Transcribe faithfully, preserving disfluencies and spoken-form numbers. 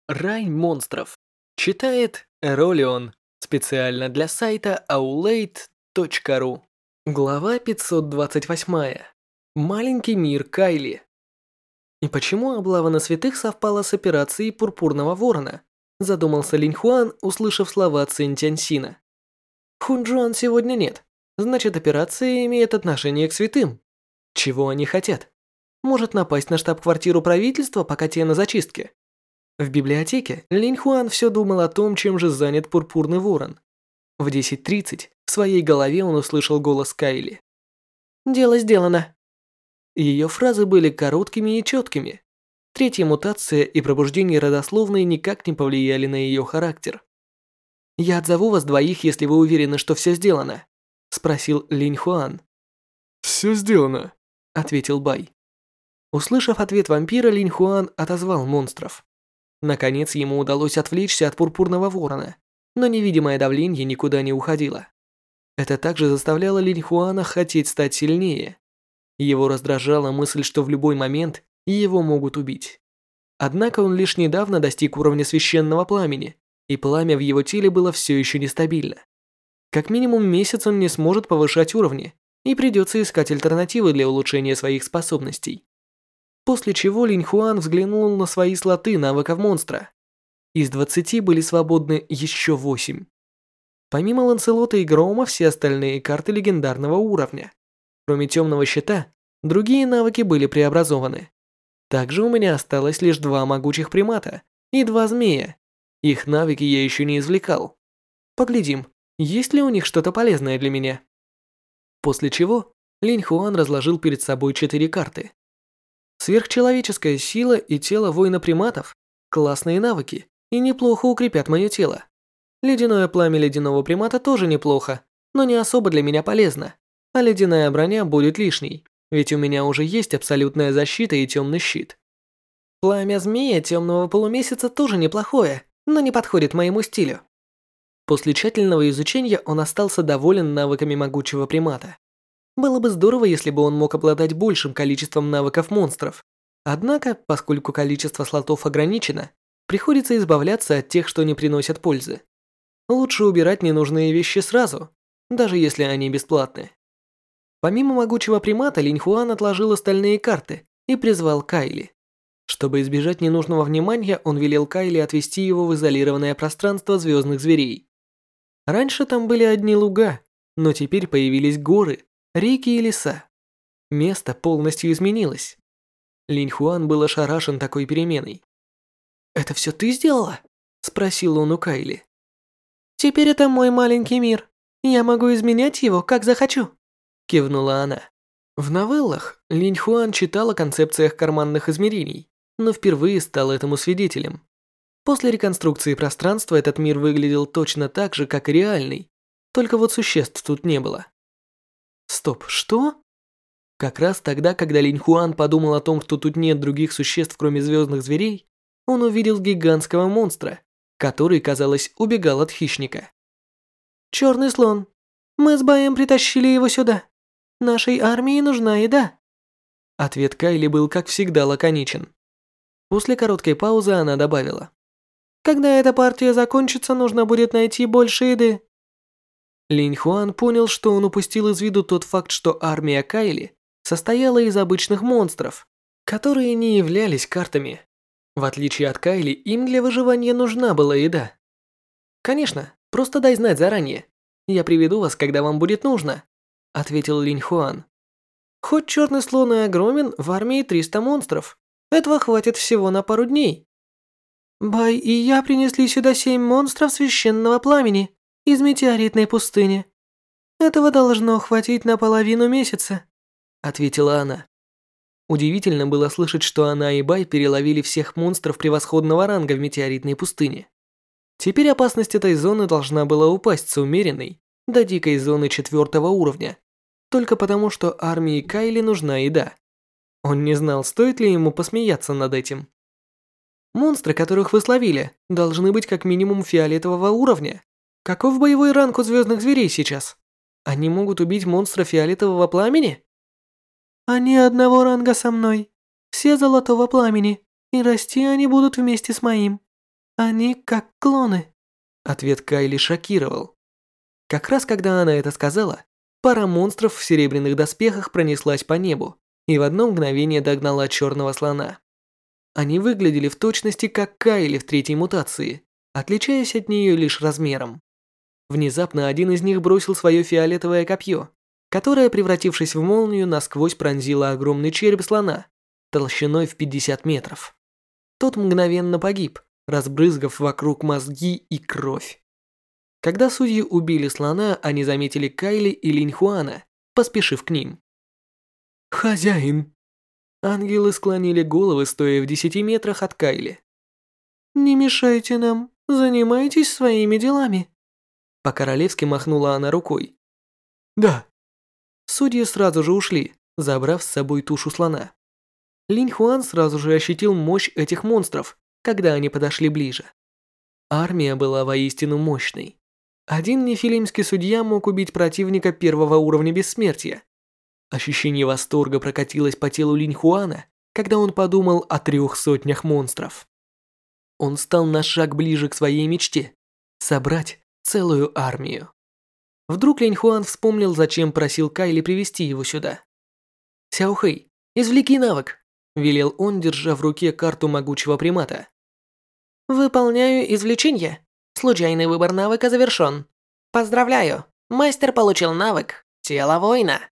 Рай монстров. Читает Эролион. Специально для сайта аулейт точка ру. Глава пятьсот двадцать восемь. Маленький мир Кайли. И почему облава на святых совпала с операцией Пурпурного Ворона? Задумался Линь Хуан, услышав слова Цинь Тяньсина. Хунчжуан сегодня нет. Значит, операция имеет отношение к святым. Чего они хотят? Может напасть на штаб-квартиру правительства, пока те на зачистке? В библиотеке Линь Хуан все думал о том, чем же занят Пурпурный Ворон. В десять тридцать в своей голове он услышал голос Кайли. «Дело сделано». Ее фразы были короткими и четкими. Третья мутация и пробуждение родословной никак не повлияли на ее характер. «Я отзову вас двоих, если вы уверены, что все сделано», – спросил Линь Хуан. «Все сделано», – ответил Бай. Услышав ответ вампира, Линь Хуан отозвал монстров. Наконец ему удалось отвлечься от Пурпурного Ворона, но невидимое давление никуда не уходило. Это также заставляло Линь Хуана хотеть стать сильнее. Его раздражала мысль, что в любой момент его могут убить. Однако он лишь недавно достиг уровня священного пламени, и пламя в его теле было все еще нестабильно. Как минимум месяц он не сможет повышать уровни, и придется искать альтернативы для улучшения своих способностей. После чего Линь Хуан взглянул на свои слоты навыков монстра. Из двадцати были свободны еще восемь. Помимо Ланселота и Грома, все остальные карты легендарного уровня. Кроме темного щита, другие навыки были преобразованы. Также у меня осталось лишь два могучих примата и два змея. Их навыки я еще не извлекал. Поглядим, есть ли у них что-то полезное для меня. После чего Линь Хуан разложил перед собой четыре карты. Сверхчеловеческая сила и тело воина-приматов – классные навыки и неплохо укрепят мое тело. Ледяное пламя ледяного примата тоже неплохо, но не особо для меня полезно, а ледяная броня будет лишней, ведь у меня уже есть абсолютная защита и темный щит. Пламя змея темного полумесяца тоже неплохое, но не подходит моему стилю. После тщательного изучения он остался доволен навыками могучего примата. Было бы здорово, если бы он мог обладать большим количеством навыков монстров. Однако, поскольку количество слотов ограничено, приходится избавляться от тех, что не приносят пользы. Лучше убирать ненужные вещи сразу, даже если они бесплатны. Помимо могучего примата, Линь Хуан отложил остальные карты и призвал Кайли. Чтобы избежать ненужного внимания, он велел Кайли отвести его в изолированное пространство звездных зверей. Раньше там были одни луга, но теперь появились горы, реки и леса. Место полностью изменилось. Линь Хуан был ошарашен такой переменой. «Это все ты сделала?» – спросил он у Кайли. «Теперь это мой маленький мир. Я могу изменять его, как захочу», – кивнула она. В новеллах Линь Хуан читал о концепциях карманных измерений, но впервые стал этому свидетелем. После реконструкции пространства этот мир выглядел точно так же, как и реальный, только вот существ тут не было. Стоп, что? Как раз тогда, когда Линь Хуан подумал о том, что тут нет других существ, кроме звездных зверей, он увидел гигантского монстра, который, казалось, убегал от хищника. «Черный слон. Мы с Баем притащили его сюда. Нашей армии нужна еда». Ответ Кайли был, как всегда, лаконичен. После короткой паузы она добавила. «Когда эта партия закончится, нужно будет найти больше еды». Линь Хуан понял, что он упустил из виду тот факт, что армия Кайли состояла из обычных монстров, которые не являлись картами. В отличие от Кайли, им для выживания нужна была еда. «Конечно, просто дай знать заранее. Я приведу вас, когда вам будет нужно», – ответил Линь Хуан. «Хоть черный слон и огромен, в армии триста монстров. Этого хватит всего на пару дней». «Бай и я принесли сюда семь монстров священного пламени из метеоритной пустыни. Этого должно хватить на половину месяца», – ответила она. Удивительно было слышать, что она и Бай переловили всех монстров превосходного ранга в метеоритной пустыне. Теперь опасность этой зоны должна была упасть с умеренной до дикой зоны четвертого уровня, только потому, что армии Кайли нужна еда. Он не знал, стоит ли ему посмеяться над этим. Монстры, которых вы словили, должны быть как минимум фиолетового уровня. Каков боевой ранг у звездных зверей сейчас? Они могут убить монстра фиолетового пламени? Они одного ранга со мной. Все золотого пламени. И расти они будут вместе с моим. Они как клоны. Ответ Кайли шокировал. Как раз когда она это сказала, пара монстров в серебряных доспехах пронеслась по небу и в одно мгновение догнала черного слона. Они выглядели в точности как Кайли в третьей мутации, отличаясь от нее лишь размером. Внезапно один из них бросил свое фиолетовое копье, которое, превратившись в молнию, насквозь пронзило огромный череп слона, толщиной в пятьдесят метров. Тот мгновенно погиб, разбрызгав вокруг мозги и кровь. Когда судьи убили слона, они заметили Кайли и Линьхуана, поспешив к ним. «Хозяин!» Ангелы склонили головы, стоя в десяти метрах от Кайли. «Не мешайте нам, занимайтесь своими делами». По-королевски махнула она рукой. «Да». Судьи сразу же ушли, забрав с собой тушу слона. Линьхуан сразу же ощутил мощь этих монстров, когда они подошли ближе. Армия была воистину мощной. Один нефилимский судья мог убить противника первого уровня бессмертия. Ощущение восторга прокатилось по телу Линьхуана, когда он подумал о трех сотнях монстров. Он стал на шаг ближе к своей мечте – собрать целую армию. Вдруг Линьхуан вспомнил, зачем просил Кайли привести его сюда. «Сяохэй, извлеки навык», – велел он, держа в руке карту могучего примата. «Выполняю извлечение. Случайный выбор навыка завершен. Поздравляю, мастер получил навык «Тело воина».